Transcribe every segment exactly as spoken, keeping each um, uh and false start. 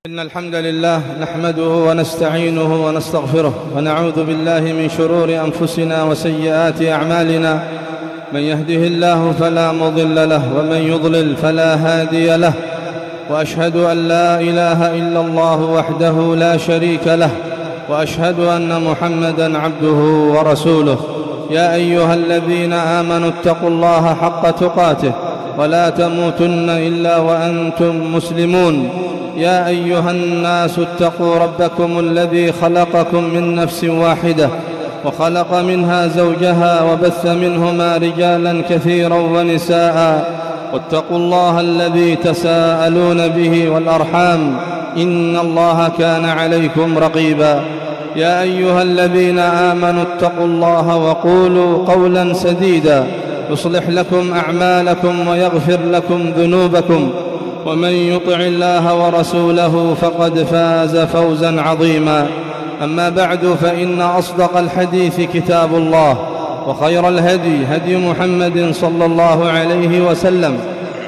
إن الحمد لله نحمده ونستعينه ونستغفره ونعوذ بالله من شرور أنفسنا وسيئات أعمالنا. من يهده الله فلا مضل له ومن يضلل فلا هادي له، وأشهد أن لا إله إلا الله وحده لا شريك له، وأشهد أن محمدًا عبده ورسوله. يا أيها الذين آمنوا اتقوا الله حق تقاته ولا تموتن إلا وأنتم مسلمون. يا أيها الناس اتقوا ربكم الذي خلقكم من نفس واحدة وخلق منها زوجها وبث منهما رجالا كثيرا ونساء، واتقوا الله الذي تساءلون به والأرحام إن الله كان عليكم رقيبا. يا أيها الذين آمنوا اتقوا الله وقولوا قولا سديدا يصلح لكم أعمالكم ويغفر لكم ذنوبكم، ومن يطع الله ورسوله فقد فاز فوزا عظيما. أما بعد، فإن أصدق الحديث كتاب الله، وخير الهدي هدي محمد صلى الله عليه وسلم،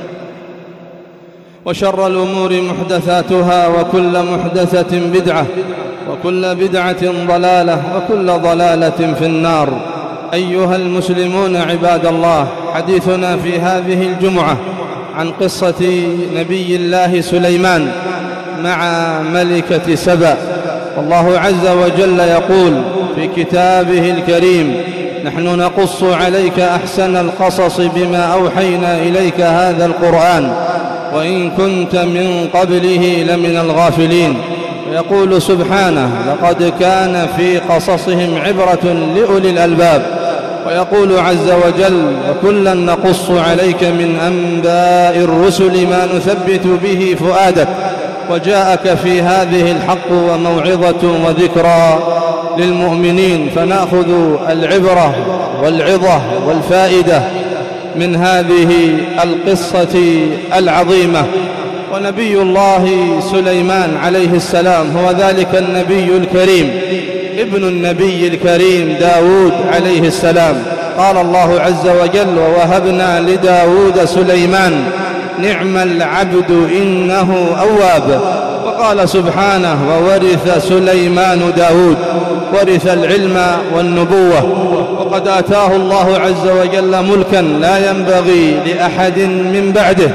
وشر الأمور محدثاتها، وكل محدثة بدعة، وكل بدعة ضلالة، وكل ضلالة في النار. أيها المسلمون عباد الله، حديثنا في هذه الجمعة عن قصة نبي الله سليمان مع ملكة سبأ. والله عز وجل يقول في كتابه الكريم: نحن نقص عليك أحسن القصص بما أوحينا إليك هذا القرآن وإن كنت من قبله لمن الغافلين. ويقول سبحانه: لقد كان في قصصهم عبرة لأولي الألباب. ويقول عز وجل: وكلا نقص عليك من أنباء الرسل ما نثبت به فؤادك وجاءك في هذه الحق وموعظة وذكرى للمؤمنين. فنأخذ العبرة والعظة والفائدة من هذه القصة العظيمة. ونبي الله سليمان عليه السلام هو ذلك النبي الكريم ابن النبي الكريم داود عليه السلام. قال الله عز وجل: ووهبنا لداود سليمان نعم العبد إنه أواب. وقال سبحانه: وورث سليمان داود، ورث العلم والنبوة، وقد آتاه الله عز وجل ملكا لا ينبغي لأحد من بعده.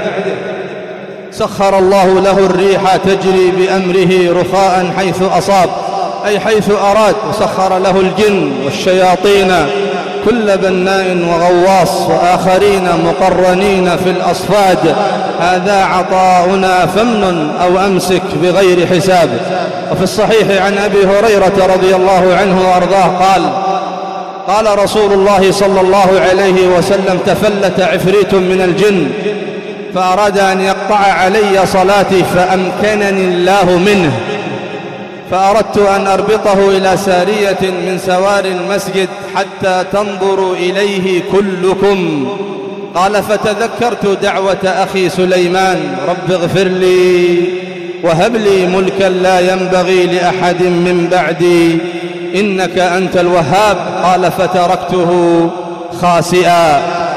سخر الله له الريح تجري بأمره رخاء حيث أصاب، أي حيث أراد. وسخر له الجن والشياطين كل بناء وغواص، وآخرين مقرنين في الأصفاد. هذا عطاؤنا فامنن أو أمسك بغير حساب. وفي الصحيح عن أبي هريرة رضي الله عنه وأرضاه قال: قال رسول الله صلى الله عليه وسلم: تفلت عفريت من الجن فأراد أن يقطع علي صلاتي فأمكنني الله منه، فأردت أن أربطه إلى سارية من سوار المسجد حتى تنظروا إليه كلكم. قال: فتذكرت دعوة أخي سليمان: رب اغفر لي وهب لي ملكا لا ينبغي لأحد من بعدي إنك أنت الوهاب. قال: فتركته خاسئا.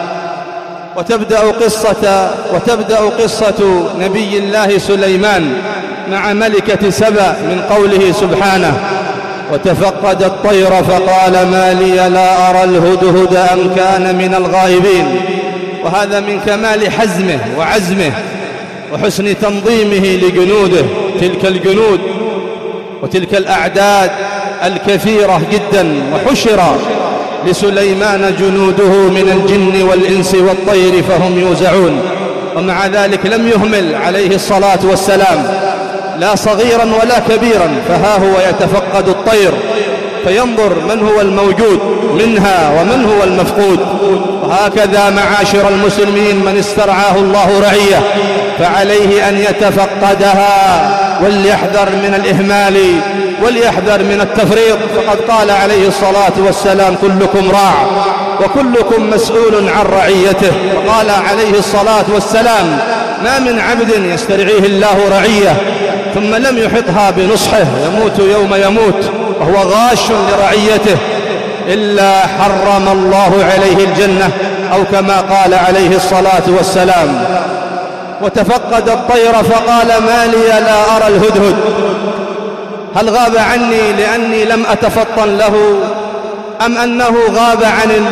وتبدأ قصة, وتبدأ قصة نبي الله سليمان مع ملكة سبأ من قوله سبحانه: وتفقد الطير فقال ما لي لا أرى الهدهد أم كان من الغائبين. وهذا من كمال حزمه وعزمه وحسن تنظيمه لجنوده. تلك الجنود وتلك الأعداد الكثيرة جدا، وحشر لسليمان جنوده من الجن والإنس والطير فهم يوزعون. ومع ذلك لم يهمل عليه الصلاة والسلام لا صغيرا ولا كبيرا، فها هو يتفقد الطير فينظر من هو الموجود منها ومن هو المفقود. وهكذا معاشر المسلمين من استرعاه الله رعية فعليه أن يتفقدها وليحذر من الإهمال وليحذر من التفريط. فقد قال عليه الصلاة والسلام: كلكم راع وكلكم مسؤول عن رعيته. وقال عليه الصلاة والسلام: ما من عبد يسترعيه الله رعية ثم لم يحطها بنصحه يموت يوم يموت وهو غاش لرعيته إلا حرم الله عليه الجنة، أو كما قال عليه الصلاة والسلام. وتفقد الطير فقال: ما لي لا أرى الهدهد؟ هل غاب عني لأني لم أتفطن له، أم أنه غاب عن ال...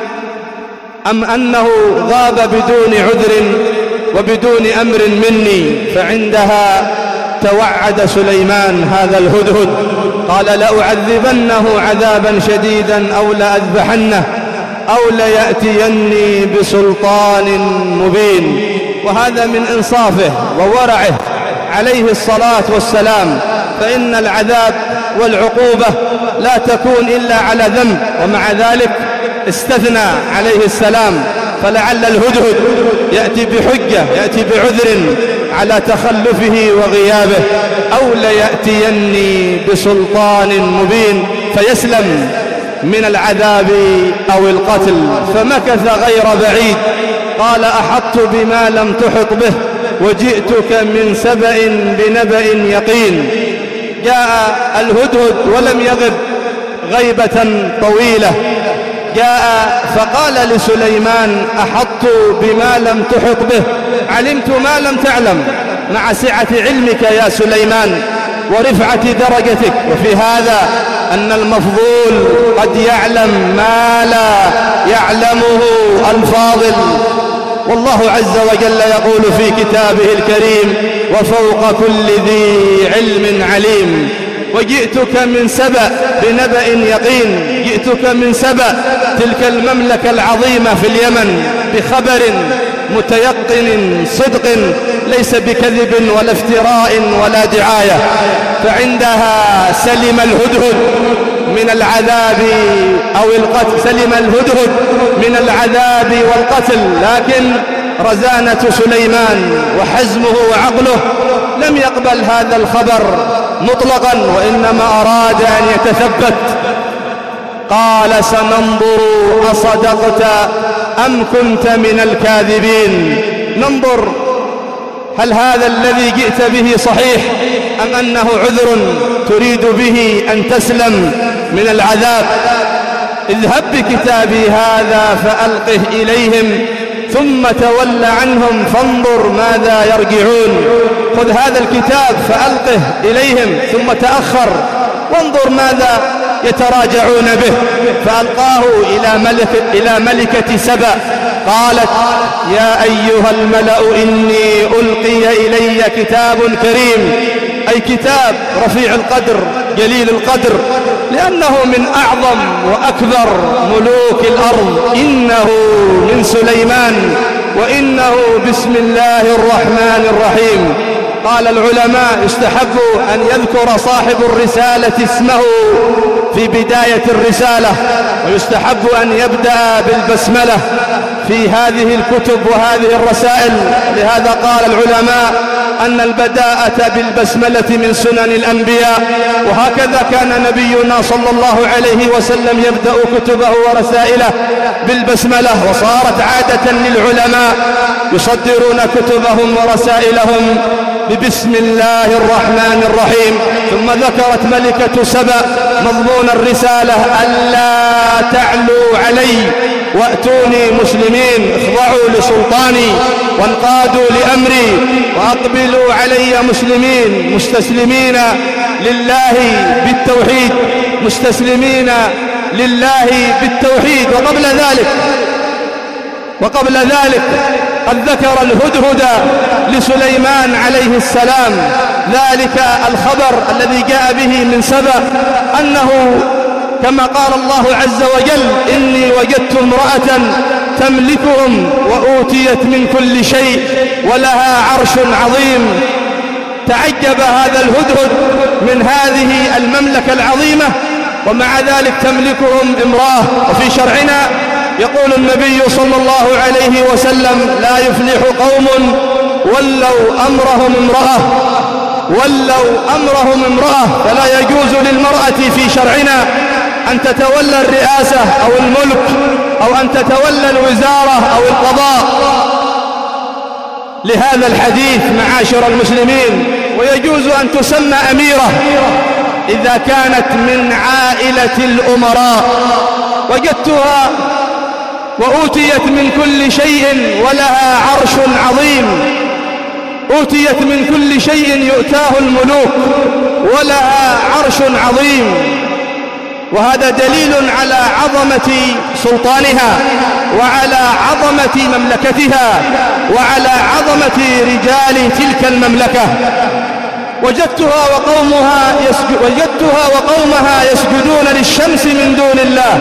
أم أنه غاب بدون عذر وبدون أمر مني؟ فعندها توعد سليمان هذا الهدهد، قال: لأعذبنه عذابا شديدا أو لأذبحنه أو ليأتيني بسلطان مبين. وهذا من إنصافه وورعه عليه الصلاة والسلام، فإن العذاب والعقوبة لا تكون إلا على ذنب، ومع ذلك استثنى عليه السلام، فلعل الهدهد يأتي بحجة، يأتي بعذر على تخلفه وغيابه، أو ليأتيني بسلطان مبين فيسلم من العذاب أو القتل. فمكث غير بعيد، قال: أحطت بما لم تحط به وجئتك من سبأ بنبأ يقين. جاء الهدهد ولم يغب غيبة طويلة، جاء فقال لسليمان: أحطت بما لم تحط به، علمت ما لم تعلم، مع سعة علمك يا سليمان ورفعة درجتك. وفي هذا أن المفضول قد يعلم ما لا يعلمه الفاضل. والله عز وجل يقول في كتابه الكريم: وفوق كل ذي علم عليم. وجئتك من سبأ بنبأ يقين، جئتك من سبأ تلك المملكة العظيمة في اليمن بخبر متيقن صدق ليس بكذب ولا افتراء ولا دعاية. فعندها سلم الهدهد من العذاب أو القتل، سلم الهدهد من العذاب والقتل، لكن رزانة سليمان وحزمه وعقله لم يقبل هذا الخبر مطلقا، وإنما أراد أن يتثبت. قال: سننظر أصدقت أم كنت من الكاذبين. ننظر هل هذا الذي جئت به صحيح أم أنه عذر تريد به أن تسلم من العذاب. اذهب بكتابي هذا فألقه إليهم ثم تول عنهم فانظر ماذا يرجعون. خذ هذا الكتاب فألقه إليهم ثم تأخر وانظر ماذا يتراجعون به. فألقاه إلى, ملك إلى ملكة سبأ، قالت: يا أيها الملأ إني ألقي إلي كتاب كريم، أي كتاب رفيع القدر جليل القدر، لأنه من أعظم وأكبر ملوك الأرض، إنه من سليمان وإنه بسم الله الرحمن الرحيم. قال العلماء: يستحب أن يذكر صاحب الرسالة اسمه في بداية الرسالة، ويستحب أن يبدأ بالبسملة في هذه الكتب وهذه الرسائل. لهذا قال العلماء أن البداءة بالبسملة من سنن الأنبياء، وهكذا كان نبينا صلى الله عليه وسلم يبدأ كتبه ورسائله بالبسملة، وصارت عادة للعلماء يصدرون كتبهم ورسائلهم ببسم الله الرحمن الرحيم. ثم ذكرت ملكة سبأ مضمون الرسالة: ألا تعلوا علي وأتوني مسلمين، اخضعوا لسلطاني وانقادوا لأمري وأقبلوا علي مسلمين مستسلمين لله بالتوحيد، مستسلمين لله بالتوحيد. وقبل ذلك وقبل ذلك قد ذكر الهدهد لسليمان عليه السلام ذلك الخبر الذي جاء به من سبأ، أنه كما قال الله عز وجل: إني وجدت امرأة تملكهم وأوتيت من كل شيء ولها عرش عظيم. تعجب هذا الهدهد من هذه المملكة العظيمة، ومع ذلك تملكهم امرأة. وفي شرعنا يقول النبي صلى الله عليه وسلم: لا يفلح قوم ولوا أمرهم امرأة ولوا أمرهم امرأة. فلا يجوز للمرأة في شرعنا أن تتولى الرئاسة أو الملك أو أن تتولى الوزارة أو القضاء، لهذا الحديث معاشر المسلمين. ويجوز أن تسمى أميرة إذا كانت من عائلة الأمراء. وجدتها وأوتيت من كل شيء ولها عرش عظيم، أوتيت من كل شيء يؤتاه الملوك ولها عرش عظيم، وهذا دليل على عظمة سلطانها وعلى عظمة مملكتها وعلى عظمة رجال تلك المملكة. وجدتها وقومها يسجد وجدتها وقومها يسجدون للشمس من دون الله،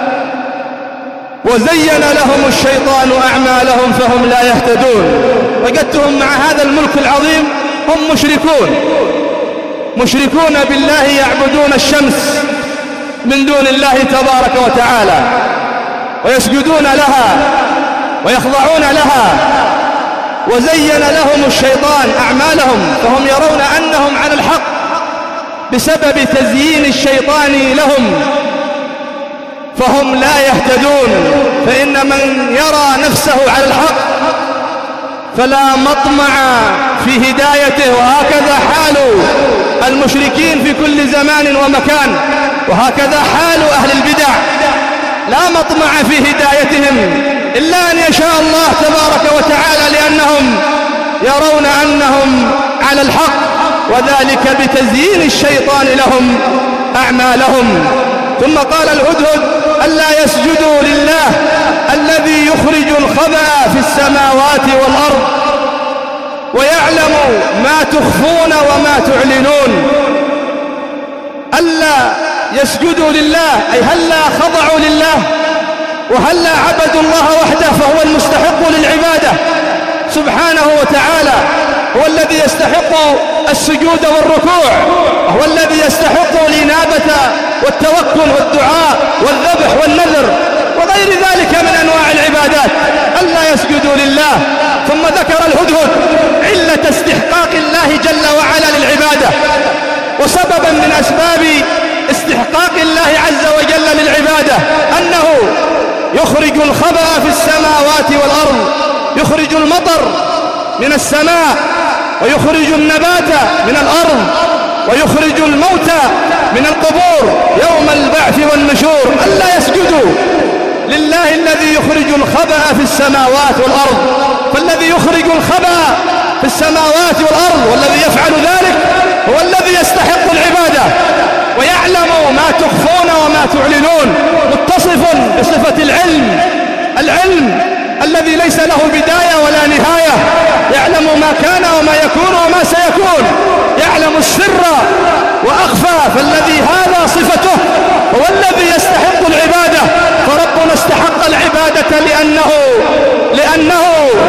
وزين لهم الشيطان أعمالهم فهم لا يهتدون. وجدتهم مع هذا الملك العظيم هم مشركون مشركون بالله، يعبدون الشمس من دون الله تبارك وتعالى، ويسجدون لها ويخضعون لها. وزين لهم الشيطان أعمالهم فهم يرون أنهم على الحق بسبب تزيين الشيطان لهم، فهم لا يهتدون. فإن من يرى نفسه على الحق فلا مطمع في هدايته، وهكذا حال المشركين في كل زمان ومكان، وهكذا حال أهل البدع، لا مطمع في هدايتهم إلا أن يشاء الله تبارك وتعالى، لأنهم يرون أنهم على الحق، وذلك بتزيين الشيطان لهم أعمالهم. ثم قال الهدهد ألا يسجدوا لله الذي يخرج الخبأ في السماوات والأرض ويعلم ما تخفون وما تعلنون. ألا يسجدوا لله أي هلا خضعوا لله وهلا عبدوا الله وحده، فهو المستحق للعبادة سبحانه وتعالى، هو الذي يستحق السجود والركوع، وهو الذي يستحق الإنابة والتوكل والدعاء والذبح والنذر وغير ذلك من أنواع العبادات. ألا يسجدوا لله. ثم ذكر الهدهد علة استحقاق الله جل وعلا للعبادة، وسببا من أسباب استحقاق الله عز وجل للعبادة أنه يخرج الخبأ في السماوات والأرض، يخرج المطر من السماء ويخرج النبات من الأرض ويخرج الموتى من القبور يوم البعث والنشور. ألا يسجدوا لله الذي يخرج الخبأ في السماوات والأرض، فالذي يخرج الخبأ في السماوات والأرض والذي يفعل ذلك هو الذي يستحق العبادة، ويعلم ما تخفون وما تعلنون، متصف بصفة العلم، العلم الذي ليس له بداية ولا نهاية، يعلم ما كان وما يكون وما سيكون، يعلم السر وأخفى، فالذي هذا صفته هو الذي يستحق العبادة. فربنا استحق العبادة لأنه لأنه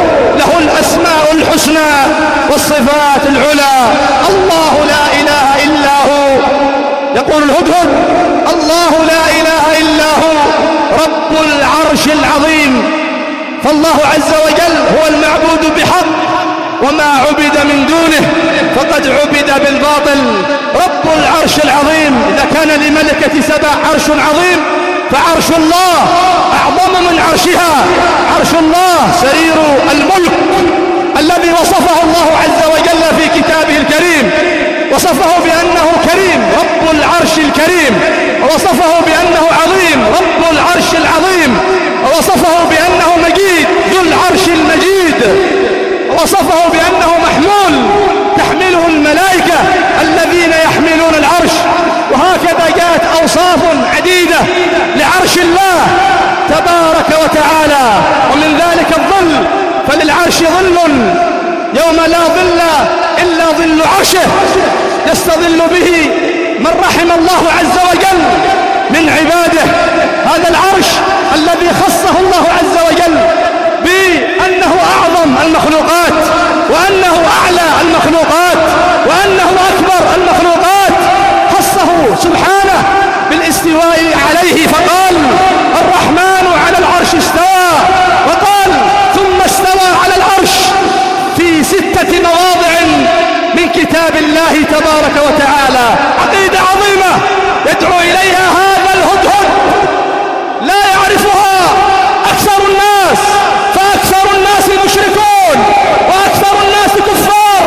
له الأسماء الحسنى والصفات العلى. الله لا إله إلا هو، يقول الهدهد الله لا إله إلا هو رب العرش العظيم. فالله عز وجل هو المعبود بحق، وما عبد من دونه فقد عبد بالباطل. رب العرش العظيم، إذا كان لملكة سبع عرش عظيم فعرش الله أعظم من عرشها. عرش الله سرير الملك الذي وصفه الله عز وجل في كتابه الكريم، وصفه بأنه كريم رب العرش الكريم، ووصفه بأنه عظيم رب العرش العظيم، ووصفه بأنه مجيد ذو العرش المجيد، ووصفه بأنه محمول تحمله الملائكة الذين يحملون العرش. وهكذا جاءت أوصاف عديدة لعرش الله تبارك وتعالى، ومن ذلك الظل، فللعرش ظل يوم لا ظل إلا ظل عرشه، يستظل به من رحم الله عز وجل من عباده. هذا العرش الذي خصه الله عز وجل بأنه أعظم المخلوقات، وأنه أعلى المخلوقات، وأنه أكبر المخلوقات، خصه سبحانه بالاستواء عليه، فقال الرحمن على العرش استوى، وقال ثم استوى على العرش في ستة مواضع من كتاب الله تبارك وتعالى. عقيدة عظيمة يدعو إليها هذا الهدهد، لا يعرفها أكثر الناس، فأكثر الناس مشركون وأكثر الناس كفار،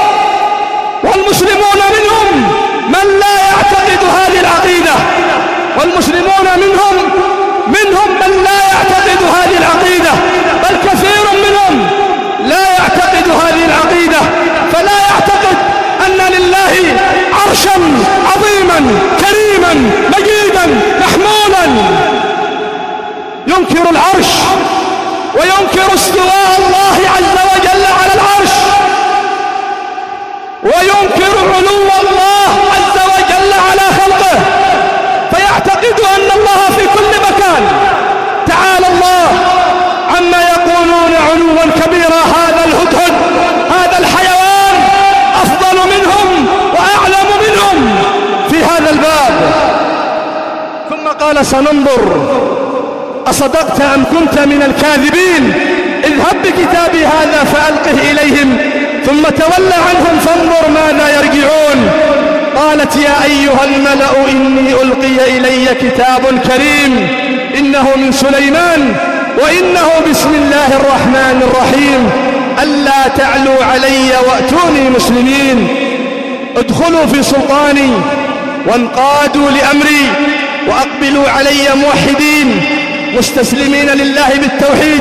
والمسلمون منهم من لا يعتقد هذه العقيدة، والمسلمون منهم منهم من لا يعتقد هذه العقيدة، بل كثير منهم لا يعتقد هذه العقيدة. عرشا عظيما كريما مجيدا محمولا، ينكر العرش وينكر استواء الله عز وجل على العرش، وينكر علو الله عز وجل على خلقه، فيعتقد أن الله في كل مكان. تعالى الله عما يقولون علوا كبيرا. هذا الهدهد، هذا الحيوان أفضل منهم وأعلم منهم في هذا الباب. ثم قال: سننظر أصدقت أم كنت من الكاذبين، اذهب بكتابي هذا فألقه إليهم ثم تول عنهم فانظر ماذا يرجعون. قالت: يا أيها الملأ إني ألقي إلي كتاب كريم إنه من سليمان وإنه بسم الله الرحمن الرحيم ألا تعلوا علي وأتوني مسلمين. ادخلوا في سلطاني وانقادوا لأمري وأقبلوا علي موحدين مستسلمين لله بالتوحيد،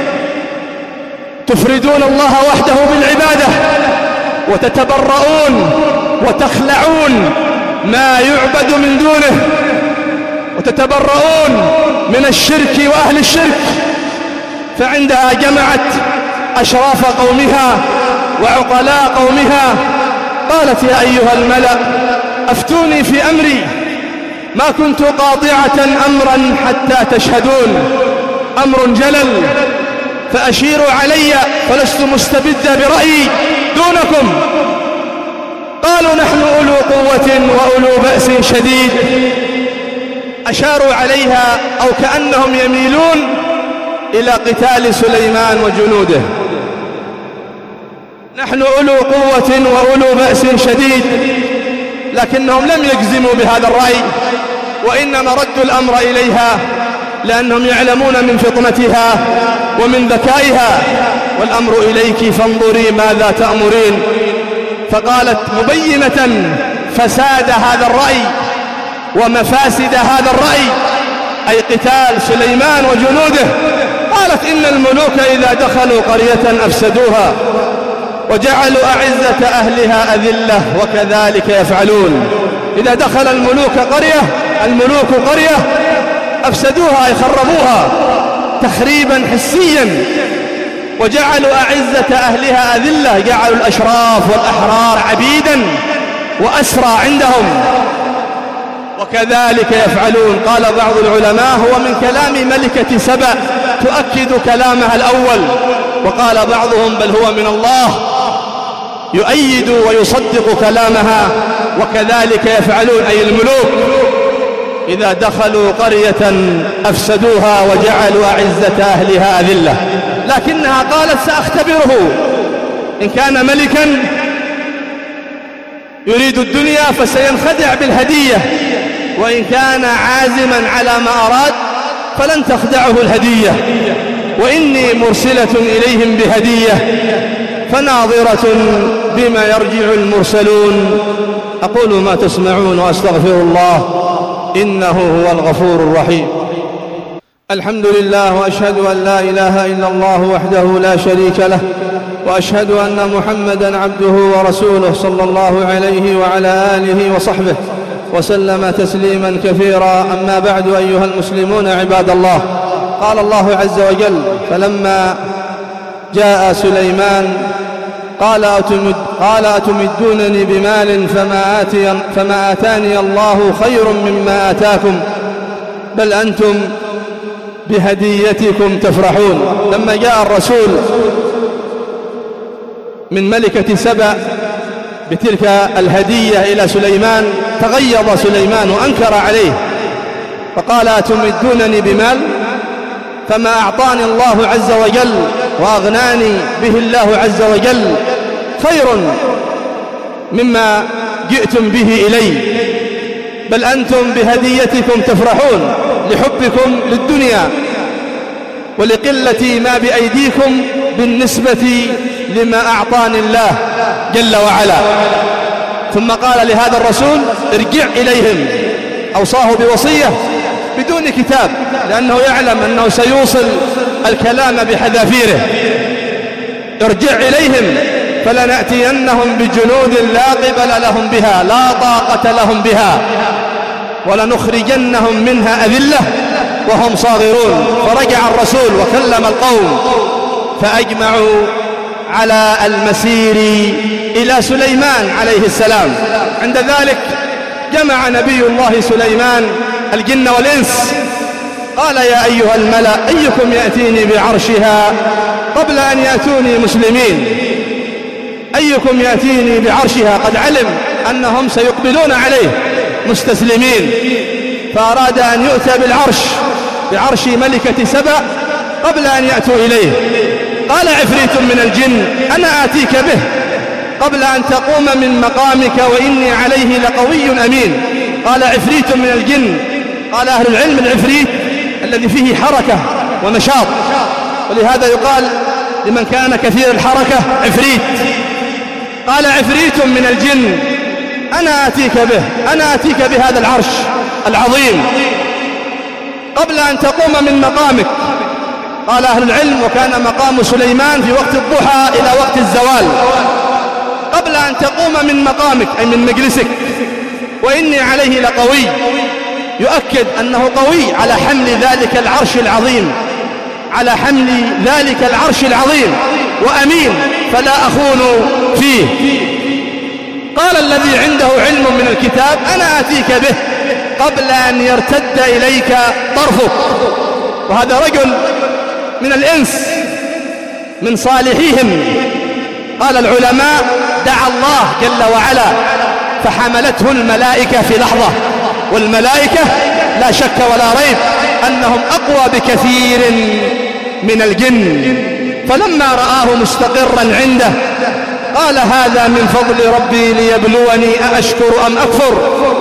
تفردون الله وحده بالعبادة وتتبرؤون وتخلعون ما يعبد من دونه، وتتبرؤون من الشرك وأهل الشرك. فعندها جمعت أشراف قومها وعقلاء قومها، قالت: يا أيها الملأ أفتوني في أمري، ما كنت قاطعة أمرا حتى تشهدون، أمر جلل فأشيروا علي فلست مستبدة برأيي دونكم. قالوا: نحن أولو قوة وأولو بأس شديد. أشاروا عليها أو كأنهم يميلون إلى قتال سليمان وجنوده. نحن أولو قوة وأولو بأس شديد، لكنهم لم يجزموا بهذا الرأي، وإنما ردوا الأمر إليها لأنهم يعلمون من فطنتها ومن ذكائها. والأمر إليك فانظري ماذا تأمرين. فقالت مبينة فساد هذا الرأي ومفاسد هذا الرأي، أي قتال سليمان وجنوده. قالت: إن الملوك إذا دخلوا قرية أفسدوها وجعلوا أعزة أهلها أذلة وكذلك يفعلون. إذا دخل الملوك قرية الملوك قرية أفسدوها، أي خربوها تخريبا حسيا، وجعلوا أعزة أهلها أذلة، جعلوا الأشراف والأحرار عبيدا وأسرى عندهم، وكذلك يفعلون. قال بعض العلماء: هو من كلام ملكة سبأ تؤكد كلامها الأول، وقال بعضهم: بل هو من الله يؤيد ويصدق كلامها، وكذلك يفعلون، أي الملوك إذا دخلوا قرية أفسدوها وجعلوا أعزة أهلها أذلة. لكنها قالت: سأختبره، إن كان ملكا يريد الدنيا فسينخدع بالهدية، وإن كان عازما على ما أراد فلن تخدعه الهدية، وإني مرسلة إليهم بهدية فناظرة بما يرجع المرسلون. أقول ما تسمعون وأستغفر الله إنه هو الغفور الرحيم. الحمد لله، وأشهد أن لا إله إلا الله وحده لا شريك له، وأشهد أن محمدًا عبده ورسوله صلى الله عليه وعلى آله وصحبه وسلم تسليما كثيرا. أما بعد، أيها المسلمون عباد الله، قال الله عز وجل: فلما جاء سليمان قال أتمد قال أتمدونني بمال فما, آتي فما آتاني الله خير مما آتاكم بل أنتم بهديتكم تفرحون. لما جاء الرسول من ملكة سبأ بتلك الهدية إلى سليمان تغيظ سليمان وأنكر عليه، فقال: أتمدونني بمال فما أعطاني الله عز وجل وأغناني به الله عز وجل خير مما جئتم به إلي، بل أنتم بهديتكم تفرحون لحبكم للدنيا ولقلة ما بأيديكم بالنسبة لما أعطاني الله جل وعلا. ثم قال لهذا الرسول: ارجع إليهم، أوصاه بوصية بدون كتاب، لأنه يعلم أنه سيوصل الكلام بحذافيره. ارجع إليهم فلنأتينهم بجنود لا قبل لهم بها لا طاقة لهم بها ولنخرجنهم منها أذلة وهم صاغرون. فرجع الرسول وكلم القوم فأجمعوا على المسير إلى سليمان عليه السلام. عند ذلك جمع نبي الله سليمان الجن والإنس، قال يا أيها الملأ أيكم يأتيني بعرشها قبل أن يأتوني مسلمين؟ أيكم يأتيني بعرشها؟ قد علم أنهم سيقبلون عليه مستسلمين، فأراد أن يؤتى بالعرش بعرش ملكة سبأ قبل أن يأتوا إليه. قال عفريت من الجن أنا آتيك به قبل أن تقوم من مقامك وإني عليه لقوي أمين. قال عفريت من الجن، قال أهل العلم العفريت الذي فيه حركة ونشاط، ولهذا يقال لمن كان كثير الحركة عفريت. قال عفريت من الجن أنا آتيك به أنا آتيك بهذا العرش العظيم قبل أن تقوم من مقامك. قال أهل العلم وكان مقام سليمان في وقت الضحى إلى وقت الزوال، قبل أن تقوم من مقامك أي من مجلسك، وإني عليه لقوي، يؤكد أنه قوي على حمل ذلك العرش العظيم على حمل ذلك العرش العظيم وأمين فلا أخون فيه. قال الذي عنده علم من الكتاب أنا آتيك به قبل أن يرتد إليك طرفك. وهذا رجل من الإنس من صالحيهم. قال العلماء دعا الله جل وعلا فحملته الملائكة في لحظة، والملائكة لا شك ولا ريب أنهم أقوى بكثير من الجن. فلما رآه مستقرا عنده قال هذا من فضل ربي ليبلوني أأشكر أم أكفر.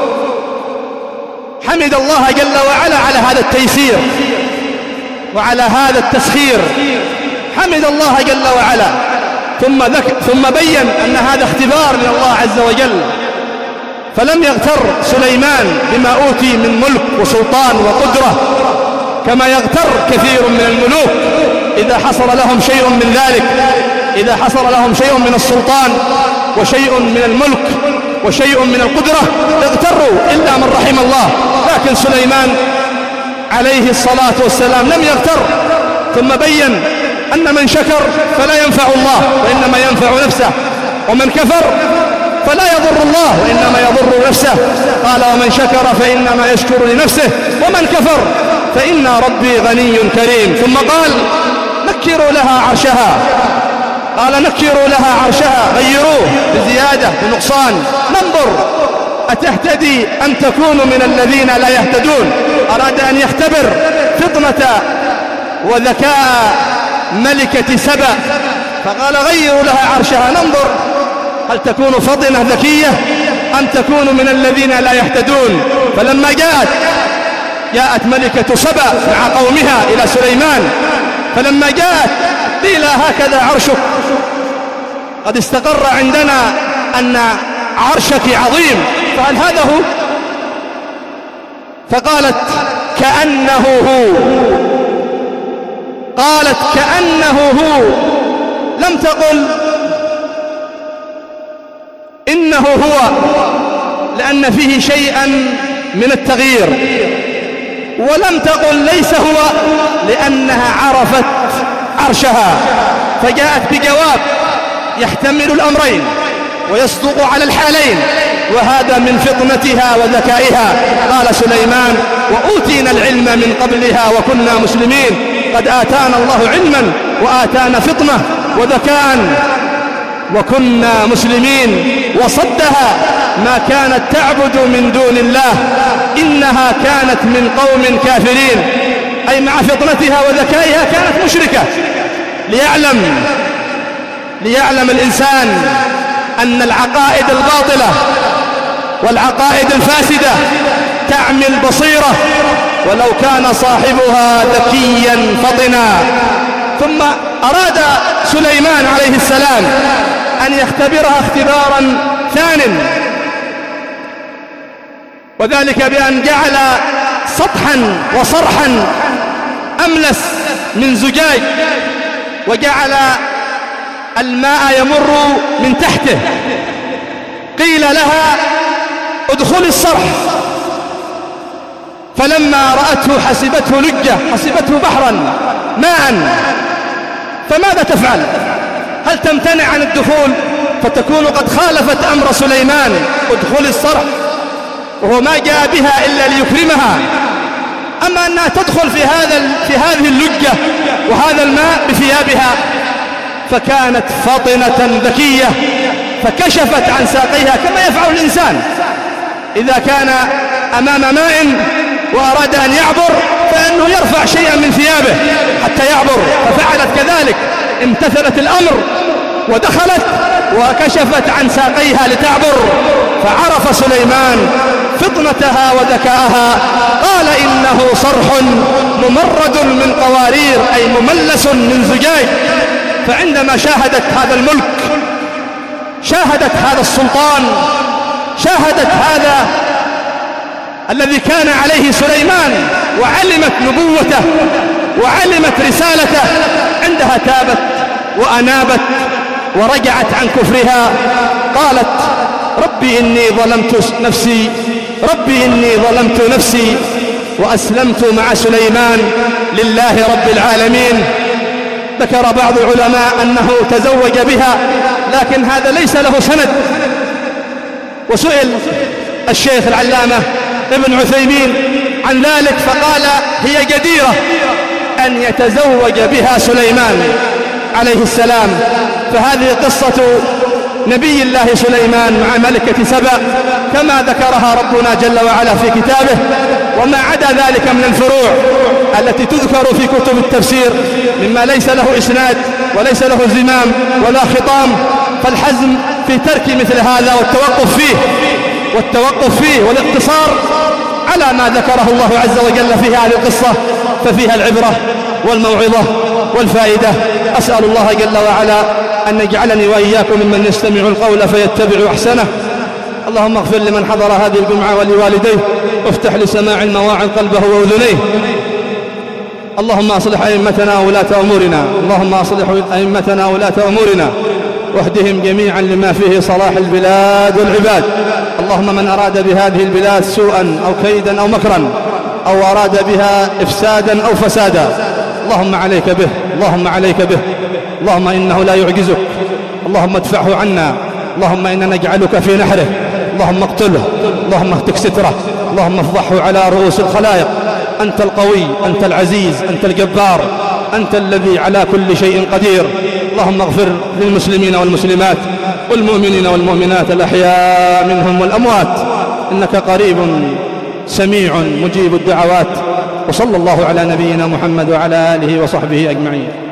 حمد الله جل وعلا على هذا التيسير وعلى هذا التسخير، حمد الله جل وعلا. ثم, ذك ثم بين أن هذا اختبار من الله عز وجل، فلم يغتر سليمان بما أوتي من ملك وسلطان وقدرة كما يغتر كثير من الملوك إذا حصل لهم شيء من ذلك، إذا حصل لهم شيء من السلطان وشيء من الملك وشيء من القدرة اغتروا إلا من رحم الله. لكن سليمان عليه الصلاة والسلام لم يغتر، ثم بين أن من شكر فلا ينفع الله وإنما ينفع نفسه، ومن كفر فلا يضر الله وإنما يضر نفسه. قال ومن شكر فإنما يشكر لنفسه ومن كفر فإن ربي غني كريم. ثم قال نكروا لها عرشها، قال نكروا لها عرشها غيروه بزيادة بنقصان ننظر أتهتدي أم تكون من الذين لا يهتدون. أراد أن يختبر فطنة وذكاء ملكة سبأ فقال غيروا لها عرشها ننظر هل تكون فطنة ذكية أم تكون من الذين لا يهتدون. فلما جاءت جاءت ملكة سبأ مع قومها إلى سليمان، فلما جاءت قيل هكذا عرشك قد استقر عندنا أن عرشك عظيم، فهل هذا هو؟ فقالت كأنه هو، قالت كأنه هو، لم تقل إنه هو لأن فيه شيئا من التغيير، ولم تقل ليس هو لأنها عرفت عرشها، فجاءت بجواب يحتمل الأمرين ويصدق على الحالين، وهذا من فطنتها وذكائها. قال سليمان وأوتينا العلم من قبلها وكنا مسلمين. قد آتانا الله علما وآتانا فطنة وذكاء وكنا مسلمين. وصدها ما كانت تعبد من دون الله إنها كانت من قوم كافرين، أي مع فطنتها وذكائها كانت مشركة. ليعلم ليعلم الإنسان أن العقائد الباطلة والعقائد الفاسدة تعمي البصيرة ولو كان صاحبها ذكيا فطنا. ثم أراد سليمان عليه السلام أن يختبرها اختبارا ثان، وذلك بأن جعل سطحا وصرحا أملس من زجاج، وجعل الماء يمر من تحته. قيل لها ادخلي الصرح، فلما رأته حسبته لجة، حسبته بحرا ماء. فماذا تفعل؟ هل تمتنع عن الدخول فتكون قد خالفت أمر سليمان ادخلي الصرح، وهو ما جاء بها إلا ليكرمها؟ أما أنها تدخل في هذا في هذه اللجة وهذا الماء بثيابها، فكانت فطنة ذكية فكشفت عن ساقيها كما يفعل الإنسان إذا كان أمام ماء وأراد أن يعبر، فإنه يرفع شيئا من ثيابه حتى يعبر، ففعلت كذلك، امتثلت الأمر ودخلت وكشفت عن ساقيها لتعبر. فعرف سليمان فطنتها وذكاءها، قال إنه صرح ممرد من قوارير، أي مملس من زجاج. فعندما شاهدت هذا الملك، شاهدت هذا السلطان، شاهدت هذا الذي كان عليه سليمان، وعلمت نبوته وعلمت رسالته، عندها تابت وأنابت ورجعت عن كفرها. قالت ربي إني ظلمت نفسي، ربي إني ظلمت نفسي وأسلمت مع سليمان لله رب العالمين. ذكر بعض العلماء أنه تزوج بها، لكن هذا ليس له سند. وسئل الشيخ العلامة ابن عثيمين عن ذلك فقال هي جديرة أن يتزوج بها سليمان عليه السلام. فهذه قصة نبي الله سليمان مع ملكة سبأ كما ذكرها ربنا جل وعلا في كتابه، وما عدا ذلك من الفروع التي تذكر في كتب التفسير مما ليس له إسناد وليس له زمام ولا خطام، فالحزم في ترك مثل هذا والتوقف فيه والتوقف فيه والاقتصار على ما ذكره الله عز وجل في هذه القصة، ففيها العبرة والموعظة والفائدة. أسأل الله جل وعلا أن يجعلني وإياكم ممن يستمع القول فيتبع أحسنه. اللهم اغفر لمن حضر هذه الجمعة ولوالديه، وافتح لسماع المواعظ قلبه وأذنيه. اللهم أصلح أئمتنا وولاة أمورنا، اللهم أصلح أئمتنا وولاة أمورنا واهدهم جميعا لما فيه صلاح البلاد والعباد. اللهم من أراد بهذه البلاد سوءا أو كيدا أو مكرا أو أراد بها إفسادا أو فسادا، اللهم عليك به، اللهم عليك به، اللهم إنه لا يعجزك، اللهم ادفعه عنا، اللهم إنا نجعلك في نحره، اللهم اقتله، اللهم اهتك ستره، اللهم افضحه على رؤوس الخلائق. أنت القوي، أنت العزيز، أنت الجبار، أنت الذي على كل شيء قدير. اللهم اغفر للمسلمين والمسلمات والمؤمنين والمؤمنات الأحياء منهم والأموات، إنك قريب سميع مجيب الدعوات. وصلى الله على نبينا محمد وعلى آله وصحبه أجمعين.